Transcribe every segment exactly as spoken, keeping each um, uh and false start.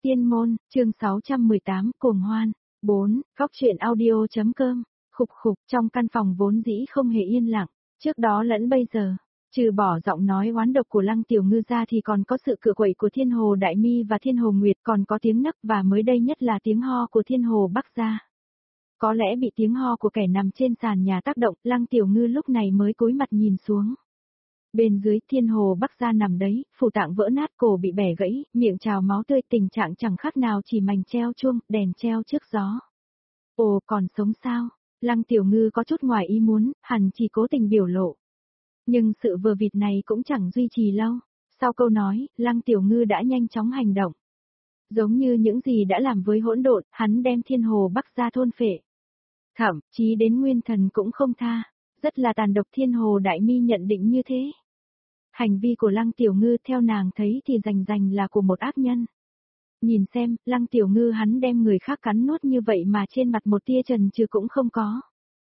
Tiên môn, chương sáu trăm mười tám, cuồng hoan. bốn. Góc truyện audio.com. Khục khục, trong căn phòng vốn dĩ không hề yên lặng, trước đó lẫn bây giờ, trừ bỏ giọng nói oán độc của Lăng Tiểu Ngư ra thì còn có sự cựa quậy của Thiên Hồ Đại Mi và Thiên Hồ Nguyệt, còn có tiếng nấc và mới đây nhất là tiếng ho của Thiên Hồ Bắc Gia. Có lẽ bị tiếng ho của kẻ nằm trên sàn nhà tác động, Lăng Tiểu Ngư lúc này mới cúi mặt nhìn xuống. Bên dưới Thiên Hồ Bắc Gia nằm đấy, phủ tạng vỡ nát, cổ bị bẻ gãy, miệng trào máu tươi, tình trạng chẳng khác nào chỉ mành treo chuông, đèn treo trước gió. Ồ, còn sống sao? Lăng Tiểu Ngư có chút ngoài ý muốn, hẳn chỉ cố tình biểu lộ. Nhưng sự vờ vịt này cũng chẳng duy trì lâu. Sau câu nói, Lăng Tiểu Ngư đã nhanh chóng hành động. Giống như những gì đã làm với hỗn độn, hắn đem Thiên Hồ Bắc Gia thôn phệ. Thậm chí đến nguyên thần cũng không tha. Rất là tàn độc. Thiên Hồ Đại Mi nhận định như thế. Hành vi của Lăng Tiểu Ngư theo nàng thấy thì rành rành là của một ác nhân. Nhìn xem, Lăng Tiểu Ngư hắn đem người khác cắn nuốt như vậy mà trên mặt một tia trần trừ cũng không có.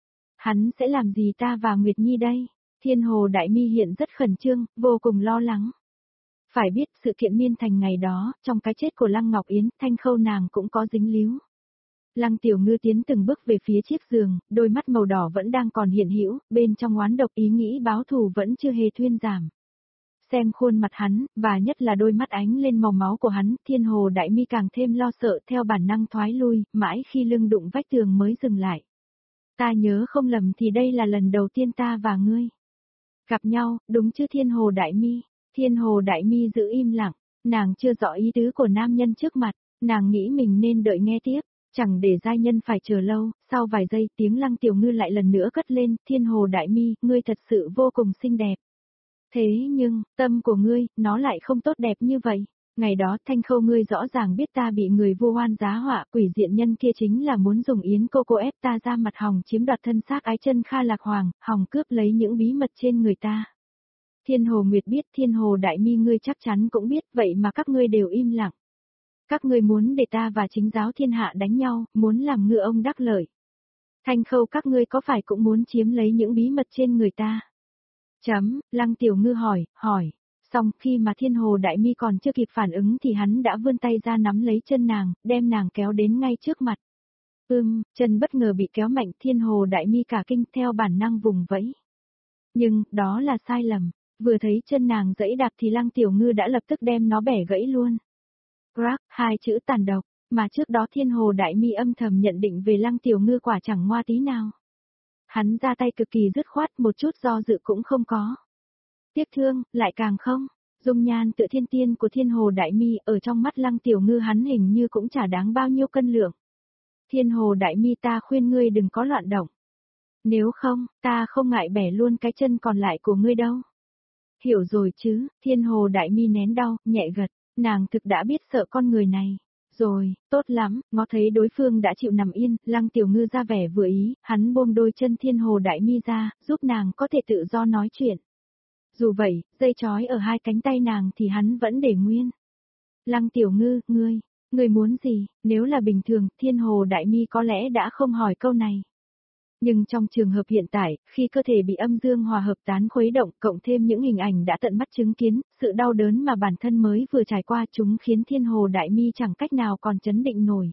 Hắn sẽ làm gì ta và Nguyệt Nhi đây? Thiên Hồ Đại Mi hiện rất khẩn trương, vô cùng lo lắng. Phải biết sự kiện Miên Thành ngày đó, trong cái chết của Lăng Ngọc Yến, Thanh Khâu nàng cũng có dính líu. Lăng Tiểu Ngư tiến từng bước về phía chiếc giường, đôi mắt màu đỏ vẫn đang còn hiện hữu, bên trong oán độc ý nghĩ báo thù vẫn chưa hề thuyên giảm. Xem khuôn mặt hắn, và nhất là đôi mắt ánh lên màu máu của hắn, Thiên Hồ Đại Mi càng thêm lo sợ, theo bản năng thoái lui, mãi khi lưng đụng vách tường mới dừng lại. Ta nhớ không lầm thì đây là lần đầu tiên ta và ngươi gặp nhau, đúng chứ Thiên Hồ Đại Mi? Thiên Hồ Đại Mi giữ im lặng, nàng chưa rõ ý tứ của nam nhân trước mặt, nàng nghĩ mình nên đợi nghe tiếp, chẳng để giai nhân phải chờ lâu. Sau vài giây, tiếng Lăng Tiểu Ngư lại lần nữa cất lên, Thiên Hồ Đại Mi, ngươi thật sự vô cùng xinh đẹp. Thế nhưng, tâm của ngươi, nó lại không tốt đẹp như vậy. Ngày đó Thanh Khâu ngươi rõ ràng biết ta bị người vu oan giá họa, quỷ diện nhân kia chính là muốn dùng yến cô cô ép ta ra mặt hòng chiếm đoạt thân xác ái chân Kha Lạc Hoàng, hòng cướp lấy những bí mật trên người ta. Thiên Hồ Nguyệt biết, Thiên Hồ Đại Mi ngươi chắc chắn cũng biết, vậy mà các ngươi đều im lặng. Các ngươi muốn để ta và chính giáo thiên hạ đánh nhau, muốn làm ngựa ông đắc lợi. Thanh Khâu các ngươi có phải cũng muốn chiếm lấy những bí mật trên người ta? Chấm, Lăng Tiểu Ngư hỏi, hỏi. Xong khi mà Thiên Hồ Đại Mi còn chưa kịp phản ứng thì hắn đã vươn tay ra nắm lấy chân nàng, đem nàng kéo đến ngay trước mặt. Ưm, chân bất ngờ bị kéo mạnh, Thiên Hồ Đại Mi cả kinh theo bản năng vùng vẫy. Nhưng, đó là sai lầm, vừa thấy chân nàng giãy đạp thì Lăng Tiểu Ngư đã lập tức đem nó bẻ gãy luôn. Crack, hai chữ tàn độc, mà trước đó Thiên Hồ Đại Mi âm thầm nhận định về Lăng Tiểu Ngư quả chẳng ngoa tí nào. Hắn ra tay cực kỳ dứt khoát, một chút do dự cũng không có. Tiếc thương, lại càng không. Dung nhan tự thiên tiên của Thiên Hồ Đại Mi ở trong mắt Lăng Tiểu Ngư hắn hình như cũng chả đáng bao nhiêu cân lượng. Thiên Hồ Đại Mi, ta khuyên ngươi đừng có loạn động. Nếu không, ta không ngại bẻ luôn cái chân còn lại của ngươi đâu. Hiểu rồi chứ? Thiên Hồ Đại Mi nén đau, nhẹ gật, nàng thực đã biết sợ con người này. Rồi, tốt lắm, ngó thấy đối phương đã chịu nằm yên, Lăng Tiểu Ngư ra vẻ vừa ý, hắn buông đôi chân Thiên Hồ Đại Mi ra, giúp nàng có thể tự do nói chuyện. Dù vậy, dây trói ở hai cánh tay nàng thì hắn vẫn để nguyên. Lăng Tiểu Ngư, ngươi, ngươi muốn gì? Nếu là bình thường, Thiên Hồ Đại Mi có lẽ đã không hỏi câu này. Nhưng trong trường hợp hiện tại, khi cơ thể bị âm dương hòa hợp tán khuấy động, cộng thêm những hình ảnh đã tận mắt chứng kiến, sự đau đớn mà bản thân mới vừa trải qua chúng khiến Thiên Hồ Đại Mi chẳng cách nào còn chấn định nổi.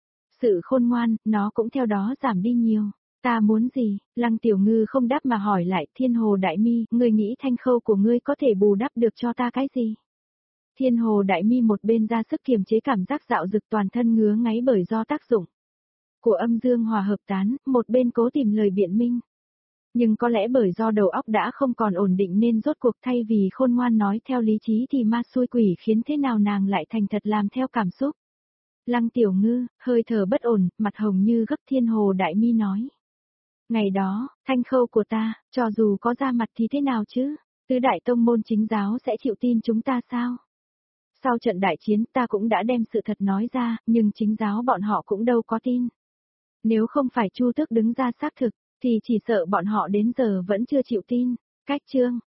Sự khôn ngoan, nó cũng theo đó giảm đi nhiều. Ta muốn gì? Lăng Tiểu Ngư không đáp mà hỏi lại, Thiên Hồ Đại Mi, ngươi nghĩ Thanh Khâu của ngươi có thể bù đắp được cho ta cái gì? Thiên Hồ Đại Mi một bên ra sức kiềm chế cảm giác dạo dực toàn thân ngứa ngáy bởi do tác dụng của âm dương hòa hợp tán, một bên cố tìm lời biện minh. Nhưng có lẽ bởi do đầu óc đã không còn ổn định nên rốt cuộc thay vì khôn ngoan nói theo lý trí thì ma xui quỷ khiến thế nào nàng lại thành thật làm theo cảm xúc. Lăng Tiểu Ngư, hơi thở bất ổn, mặt hồng như gấp. Thiên Hồ Đại Mi nói. Ngày đó, Thanh Khâu của ta, cho dù có ra mặt thì thế nào chứ? Tứ đại tông môn chính giáo sẽ chịu tin chúng ta sao? Sau trận đại chiến ta cũng đã đem sự thật nói ra, nhưng chính giáo bọn họ cũng đâu có tin. Nếu không phải Chu Tước đứng ra xác thực, thì chỉ sợ bọn họ đến giờ vẫn chưa chịu tin. Cách chương,